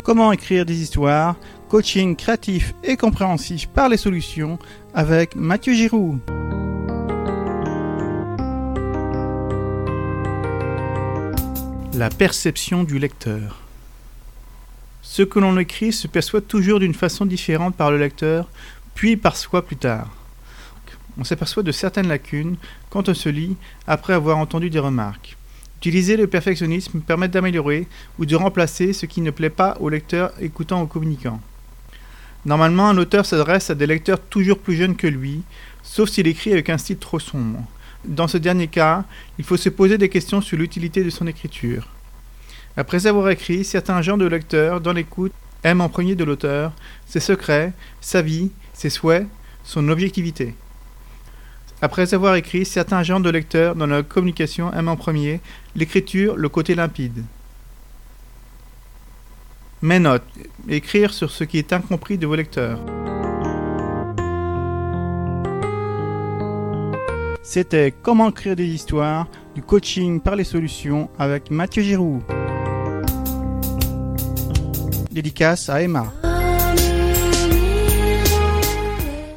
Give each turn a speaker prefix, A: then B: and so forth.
A: Comment écrire des histoires, coaching créatif et compréhensif par les solutions avec Mathieu Giroux. La perception du lecteur. Ce que l'on écrit se perçoit toujours d'une façon différente par le lecteur, puis par soi plus tard. On s'aperçoit de certaines lacunes quand on se lit après avoir entendu des remarques. Utiliser le perfectionnisme permet d'améliorer ou de remplacer ce qui ne plaît pas au lecteur écoutant ou communicant. Normalement, un auteur s'adresse à des lecteurs toujours plus jeunes que lui, sauf s'il écrit avec un style trop sombre. Dans ce dernier cas, il faut se poser des questions sur l'utilité de son écriture. Après avoir écrit, certains genres de lecteurs, dans l'écoute, aiment imprégner de l'auteur ses secrets, sa vie, ses souhaits, son objectivité. Après avoir écrit, certains genres de lecteurs, dans la communication, aiment en premier l'écriture, le côté limpide. Mais note, écrire sur ce qui est incompris de vos lecteurs. C'était Comment écrire des histoires, du coaching par les solutions avec Mathieu Giroux. Dédicace à Emma.